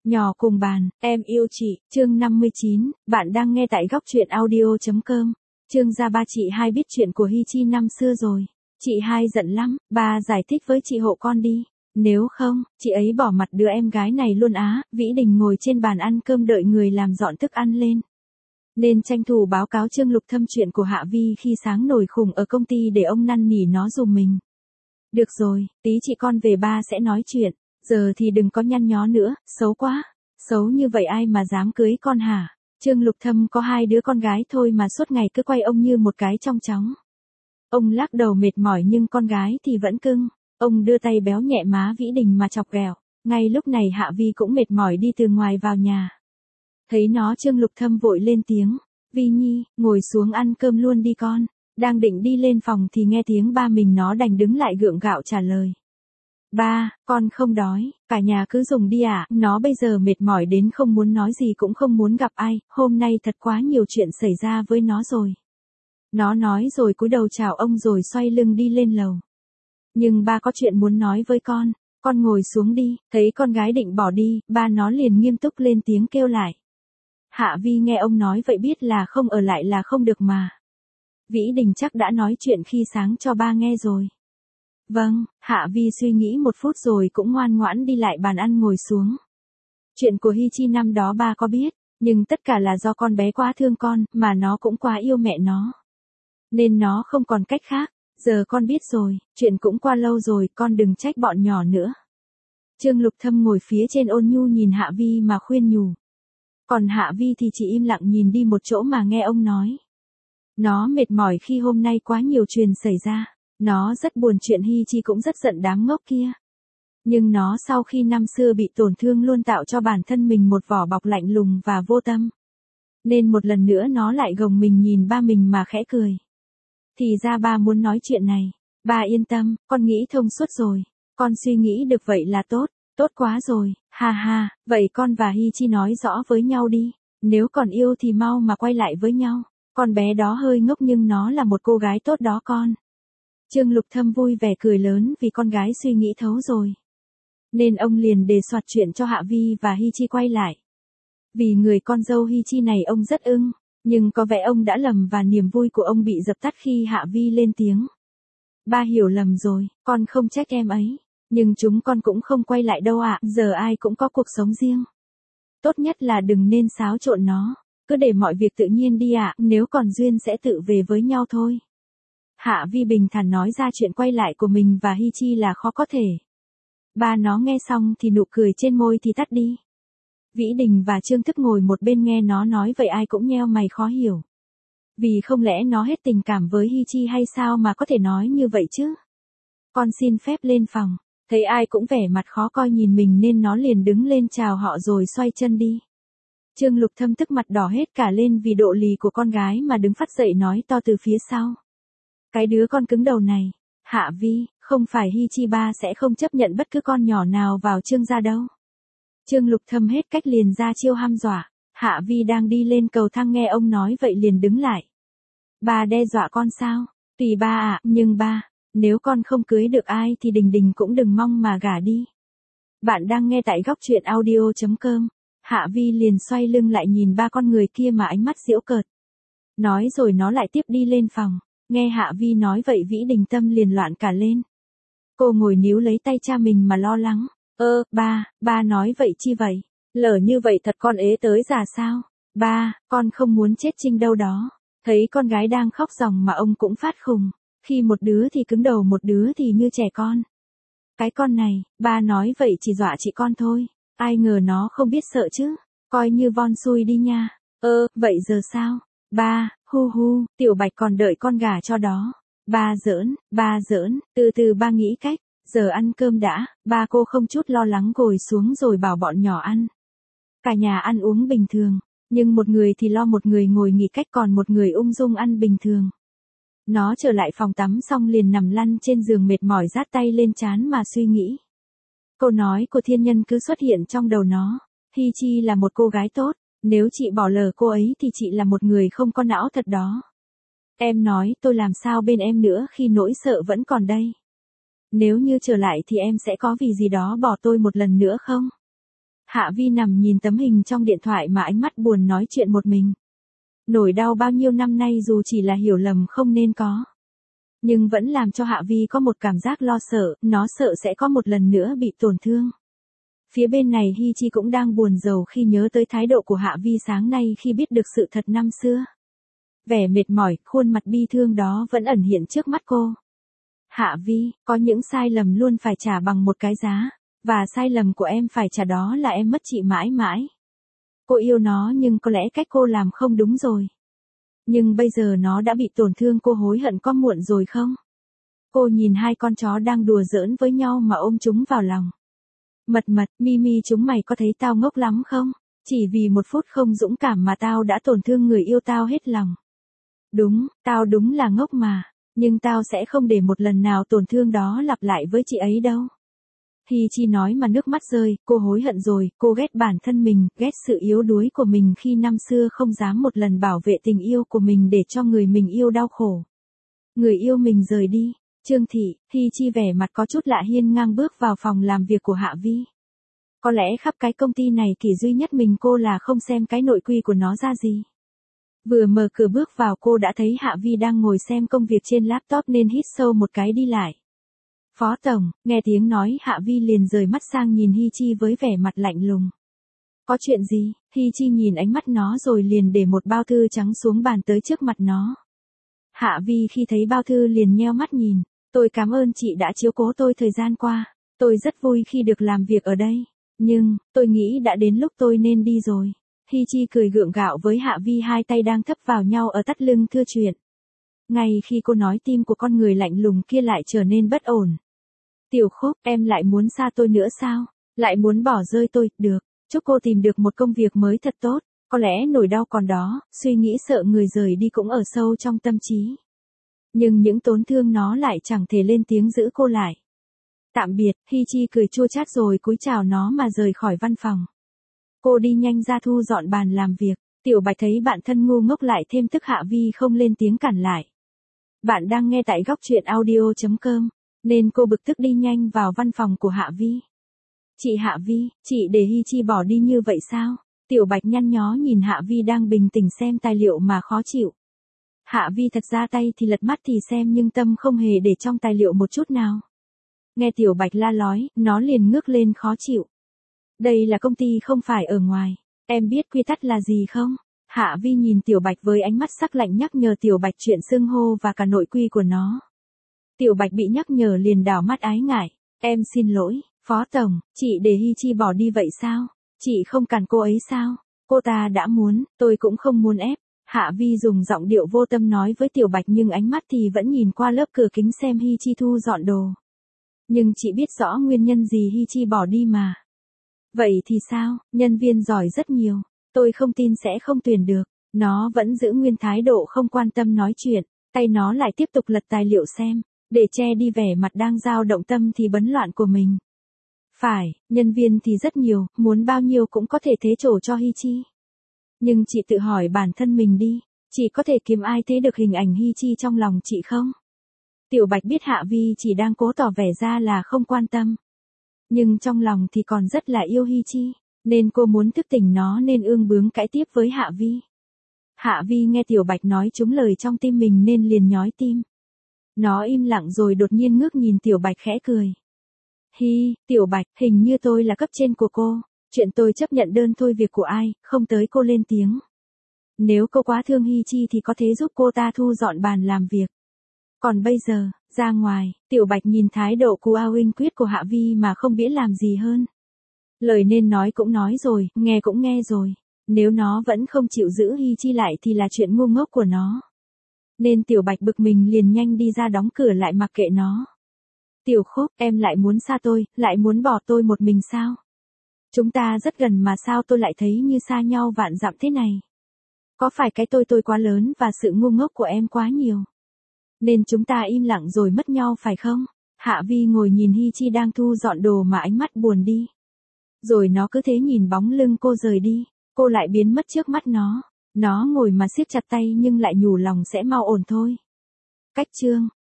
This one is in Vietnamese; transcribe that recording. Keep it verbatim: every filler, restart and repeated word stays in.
Nhỏ cùng bàn, em yêu chị, chương năm mươi chín, bạn đang nghe tại góc truyện audio.com. Chương ra ba chị hai biết chuyện của Hi Chi năm xưa rồi. Chị hai giận lắm, ba giải thích với chị hộ con đi. Nếu không, chị ấy bỏ mặt đứa em gái này luôn á. Vĩ Đình ngồi trên bàn ăn cơm đợi người làm dọn thức ăn lên. Nên tranh thủ báo cáo Trương Lục Thâm chuyện của Hạ Vi khi sáng nổi khùng ở công ty để ông năn nỉ nó dùm mình. Được rồi, tí chị con về ba sẽ nói chuyện. Giờ thì đừng có nhăn nhó nữa, xấu quá. Xấu như vậy ai mà dám cưới con hả? Trương Lục Thâm có hai đứa con gái thôi mà suốt ngày cứ quay ông như một cái trong chóng. Ông lắc đầu mệt mỏi nhưng con gái thì vẫn cưng. Ông đưa tay béo nhẹ má Vĩ Đình mà chọc ghẹo. Ngay lúc này Hạ Vi cũng mệt mỏi đi từ ngoài vào nhà. Thấy nó Trương Lục Thâm vội lên tiếng. Vi Nhi, ngồi xuống ăn cơm luôn đi con. Đang định đi lên phòng thì nghe tiếng ba mình nó đành đứng lại gượng gạo trả lời. Ba, con không đói, cả nhà cứ dùng đi ạ, à. Nó bây giờ mệt mỏi đến không muốn nói gì cũng không muốn gặp ai, hôm nay thật quá nhiều chuyện xảy ra với nó rồi. Nó nói rồi cúi đầu chào ông rồi xoay lưng đi lên lầu. Nhưng ba có chuyện muốn nói với con, con ngồi xuống đi, thấy con gái định bỏ đi, ba nó liền nghiêm túc lên tiếng kêu lại. Hạ Vi nghe ông nói vậy biết là không ở lại là không được mà. Vĩ Đình chắc đã nói chuyện khi sáng cho ba nghe rồi. Vâng, Hạ Vi suy nghĩ một phút rồi cũng ngoan ngoãn đi lại bàn ăn ngồi xuống. Chuyện của Hi Chi năm đó ba có biết, nhưng tất cả là do con bé quá thương con, mà nó cũng quá yêu mẹ nó. Nên nó không còn cách khác, giờ con biết rồi, chuyện cũng qua lâu rồi, con đừng trách bọn nhỏ nữa. Trương Lục Thâm ngồi phía trên ôn nhu nhìn Hạ Vi mà khuyên nhủ. Còn Hạ Vi thì chỉ im lặng nhìn đi một chỗ mà nghe ông nói. Nó mệt mỏi khi hôm nay quá nhiều chuyện xảy ra. Nó rất buồn chuyện Hi Chi cũng rất giận đám ngốc kia. Nhưng nó sau khi năm xưa bị tổn thương luôn tạo cho bản thân mình một vỏ bọc lạnh lùng và vô tâm. Nên một lần nữa nó lại gồng mình nhìn ba mình mà khẽ cười. Thì ra ba muốn nói chuyện này. Ba yên tâm, con nghĩ thông suốt rồi. Con suy nghĩ được vậy là tốt, tốt quá rồi, ha ha, vậy con và Hi Chi nói rõ với nhau đi. Nếu còn yêu thì mau mà quay lại với nhau. Con bé đó hơi ngốc nhưng nó là một cô gái tốt đó con. Trương Lục Thâm vui vẻ cười lớn vì con gái suy nghĩ thấu rồi. Nên ông liền đề soạt chuyện cho Hạ Vi và Hi Chi quay lại. Vì người con dâu Hi Chi này ông rất ưng, nhưng có vẻ ông đã lầm và niềm vui của ông bị dập tắt khi Hạ Vi lên tiếng. Ba hiểu lầm rồi, con không trách em ấy, nhưng chúng con cũng không quay lại đâu ạ, giờ ai cũng có cuộc sống riêng. Tốt nhất là đừng nên xáo trộn nó, cứ để mọi việc tự nhiên đi ạ, nếu còn duyên sẽ tự về với nhau thôi. Hạ Vi bình thản nói ra chuyện quay lại của mình và Hi Chi là khó có thể. Ba nó nghe xong thì nụ cười trên môi thì tắt đi. Vĩ Đình và Trương Thức ngồi một bên nghe nó nói vậy ai cũng nheo mày khó hiểu. Vì không lẽ nó hết tình cảm với Hi Chi hay sao mà có thể nói như vậy chứ? Con xin phép lên phòng, thấy ai cũng vẻ mặt khó coi nhìn mình nên nó liền đứng lên chào họ rồi xoay chân đi. Trương Lục Thâm tức mặt đỏ hết cả lên vì độ lì của con gái mà đứng phắt dậy nói to từ phía sau. Cái đứa con cứng đầu này, Hạ Vi, không phải Hi Chi ba sẽ không chấp nhận bất cứ con nhỏ nào vào Trương gia đâu. Trương Lục Thâm hết cách liền ra chiêu hăm dọa, Hạ Vi đang đi lên cầu thang nghe ông nói vậy liền đứng lại. Ba đe dọa con sao? Tùy ba ạ, à, nhưng ba, nếu con không cưới được ai thì Đình Đình cũng đừng mong mà gả đi. Bạn đang nghe tại góc truyện audio.com. Hạ Vi liền xoay lưng lại nhìn ba con người kia mà ánh mắt giễu cợt. Nói rồi nó lại tiếp đi lên phòng. Nghe Hạ Vi nói vậy Vĩ Đình tâm liền loạn cả lên. Cô ngồi níu lấy tay cha mình mà lo lắng. Ơ, ba, ba nói vậy chi vậy? Lỡ như vậy thật con ế tới già sao? Ba, con không muốn chết Trinh đâu đó. Thấy con gái đang khóc ròng mà ông cũng phát khùng. Khi một đứa thì cứng đầu một đứa thì như trẻ con. Cái con này, ba nói vậy chỉ dọa chị con thôi. Ai ngờ nó không biết sợ chứ. Coi như von xui đi nha. Ơ, vậy giờ sao? Ba, hu hu, Tiểu Bạch còn đợi con gả cho đó. Ba giỡn, ba giỡn, từ từ ba nghĩ cách, giờ ăn cơm đã, ba cô không chút lo lắng ngồi xuống rồi bảo bọn nhỏ ăn. Cả nhà ăn uống bình thường, nhưng một người thì lo một người ngồi nghỉ cách còn một người ung dung ăn bình thường. Nó trở lại phòng tắm xong liền nằm lăn trên giường mệt mỏi dát tay lên trán mà suy nghĩ. Câu nói của thiên nhân cứ xuất hiện trong đầu nó, Hi Chi là một cô gái tốt. Nếu chị bỏ lỡ cô ấy thì chị là một người không có não thật đó. Em nói tôi làm sao bên em nữa khi nỗi sợ vẫn còn đây. Nếu như trở lại thì em sẽ có vì gì đó bỏ tôi một lần nữa không? Hạ Vi nằm nhìn tấm hình trong điện thoại mà ánh mắt buồn nói chuyện một mình. Nỗi đau bao nhiêu năm nay dù chỉ là hiểu lầm không nên có. Nhưng vẫn làm cho Hạ Vi có một cảm giác lo sợ, nó sợ sẽ có một lần nữa bị tổn thương. Phía bên này Hi Chi cũng đang buồn rầu khi nhớ tới thái độ của Hạ Vi sáng nay khi biết được sự thật năm xưa. Vẻ mệt mỏi, khuôn mặt bi thương đó vẫn ẩn hiện trước mắt cô. Hạ Vi, có những sai lầm luôn phải trả bằng một cái giá, và sai lầm của em phải trả đó là em mất chị mãi mãi. Cô yêu nó nhưng có lẽ cách cô làm không đúng rồi. Nhưng bây giờ nó đã bị tổn thương, cô hối hận có muộn rồi không? Cô nhìn hai con chó đang đùa giỡn với nhau mà ôm chúng vào lòng. Mật mật, Mimi chúng mày có thấy tao ngốc lắm không? Chỉ vì một phút không dũng cảm mà tao đã tổn thương người yêu tao hết lòng. Đúng, tao đúng là ngốc mà, nhưng tao sẽ không để một lần nào tổn thương đó lặp lại với chị ấy đâu. Hi Chi nói mà nước mắt rơi, cô hối hận rồi, cô ghét bản thân mình, ghét sự yếu đuối của mình khi năm xưa không dám một lần bảo vệ tình yêu của mình để cho người mình yêu đau khổ. Người yêu mình rời đi. Trương Thị, Hi Chi vẻ mặt có chút lạ hiên ngang bước vào phòng làm việc của Hạ Vi. Có lẽ khắp cái công ty này chỉ duy nhất mình cô là không xem cái nội quy của nó ra gì. Vừa mở cửa bước vào cô đã thấy Hạ Vi đang ngồi xem công việc trên laptop nên hít sâu một cái đi lại. Phó Tổng, nghe tiếng nói Hạ Vi liền rời mắt sang nhìn Hi Chi với vẻ mặt lạnh lùng. Có chuyện gì? Hi Chi nhìn ánh mắt nó rồi liền để một bao thư trắng xuống bàn tới trước mặt nó. Hạ Vi khi thấy bao thư liền nheo mắt nhìn. Tôi cảm ơn chị đã chiếu cố tôi thời gian qua. Tôi rất vui khi được làm việc ở đây. Nhưng, tôi nghĩ đã đến lúc tôi nên đi rồi. Hi Chi cười gượng gạo với Hạ Vi, hai tay đang thấp vào nhau ở thắt lưng thưa chuyện. Ngay khi cô nói, tim của con người lạnh lùng kia lại trở nên bất ổn. Tiểu Khúc, em lại muốn xa tôi nữa sao? Lại muốn bỏ rơi tôi, được. Chúc cô tìm được một công việc mới thật tốt. Có lẽ nỗi đau còn đó, suy nghĩ sợ người rời đi cũng ở sâu trong tâm trí. Nhưng những tổn thương nó lại chẳng thể lên tiếng giữ cô lại. Tạm biệt, Hi Chi cười chua chát rồi cúi chào nó mà rời khỏi văn phòng. Cô đi nhanh ra thu dọn bàn làm việc. Tiểu Bạch thấy bạn thân ngu ngốc lại thêm tức Hạ Vi không lên tiếng cản lại. Bạn đang nghe tại góc truyện audio chấm com, nên cô bực tức đi nhanh vào văn phòng của Hạ Vi. Chị Hạ Vi, chị để Hi Chi bỏ đi như vậy sao? Tiểu Bạch nhăn nhó nhìn Hạ Vi đang bình tĩnh xem tài liệu mà khó chịu. Hạ Vi thật ra tay thì lật mắt thì xem nhưng tâm không hề để trong tài liệu một chút nào. Nghe Tiểu Bạch la lói, nó liền ngước lên khó chịu. Đây là công ty không phải ở ngoài. Em biết quy tắc là gì không? Hạ Vi nhìn Tiểu Bạch với ánh mắt sắc lạnh nhắc nhở Tiểu Bạch chuyện xưng hô và cả nội quy của nó. Tiểu Bạch bị nhắc nhở liền đảo mắt ái ngại. Em xin lỗi, Phó Tổng, chị để Hi Chi bỏ đi vậy sao? Chị không cản cô ấy sao? Cô ta đã muốn, tôi cũng không muốn ép. Hạ Vi dùng giọng điệu vô tâm nói với Tiểu Bạch nhưng ánh mắt thì vẫn nhìn qua lớp cửa kính xem Hi Chi thu dọn đồ. Nhưng chị biết rõ nguyên nhân gì Hi Chi bỏ đi mà. Vậy thì sao, nhân viên giỏi rất nhiều, tôi không tin sẽ không tuyển được. Nó vẫn giữ nguyên thái độ không quan tâm nói chuyện, tay nó lại tiếp tục lật tài liệu xem, để che đi vẻ mặt đang dao động tâm thì bấn loạn của mình. Phải, nhân viên thì rất nhiều, muốn bao nhiêu cũng có thể thế chỗ cho Hi Chi. Nhưng chị tự hỏi bản thân mình đi, chị có thể kiếm ai thế được hình ảnh Hi Chi trong lòng chị không? Tiểu Bạch biết Hạ Vi chỉ đang cố tỏ vẻ ra là không quan tâm. Nhưng trong lòng thì còn rất là yêu Hi Chi, nên cô muốn thức tỉnh nó nên ương bướng cãi tiếp với Hạ Vi. Hạ Vi nghe Tiểu Bạch nói trúng lời trong tim mình nên liền nhói tim. Nó im lặng rồi đột nhiên ngước nhìn Tiểu Bạch khẽ cười. Hi, Tiểu Bạch, hình như tôi là cấp trên của cô, chuyện tôi chấp nhận đơn thôi việc của ai, không tới cô lên tiếng. Nếu cô quá thương Hi Chi thì có thể giúp cô ta thu dọn bàn làm việc. Còn bây giờ, ra ngoài, Tiểu Bạch nhìn thái độ cú ao huynh quyết của Hạ Vi mà không biết làm gì hơn. Lời nên nói cũng nói rồi, nghe cũng nghe rồi. Nếu nó vẫn không chịu giữ Hi Chi lại thì là chuyện ngu ngốc của nó. Nên Tiểu Bạch bực mình liền nhanh đi ra đóng cửa lại mặc kệ nó. Tiểu Khúc, em lại muốn xa tôi, lại muốn bỏ tôi một mình sao? Chúng ta rất gần mà sao tôi lại thấy như xa nhau vạn dặm thế này? Có phải cái tôi tôi quá lớn và sự ngu ngốc của em quá nhiều? Nên chúng ta im lặng rồi mất nhau phải không? Hạ Vi ngồi nhìn Hi Chi đang thu dọn đồ mà ánh mắt buồn đi. Rồi nó cứ thế nhìn bóng lưng cô rời đi, cô lại biến mất trước mắt nó. Nó ngồi mà siết chặt tay nhưng lại nhủ lòng sẽ mau ổn thôi. Cách chương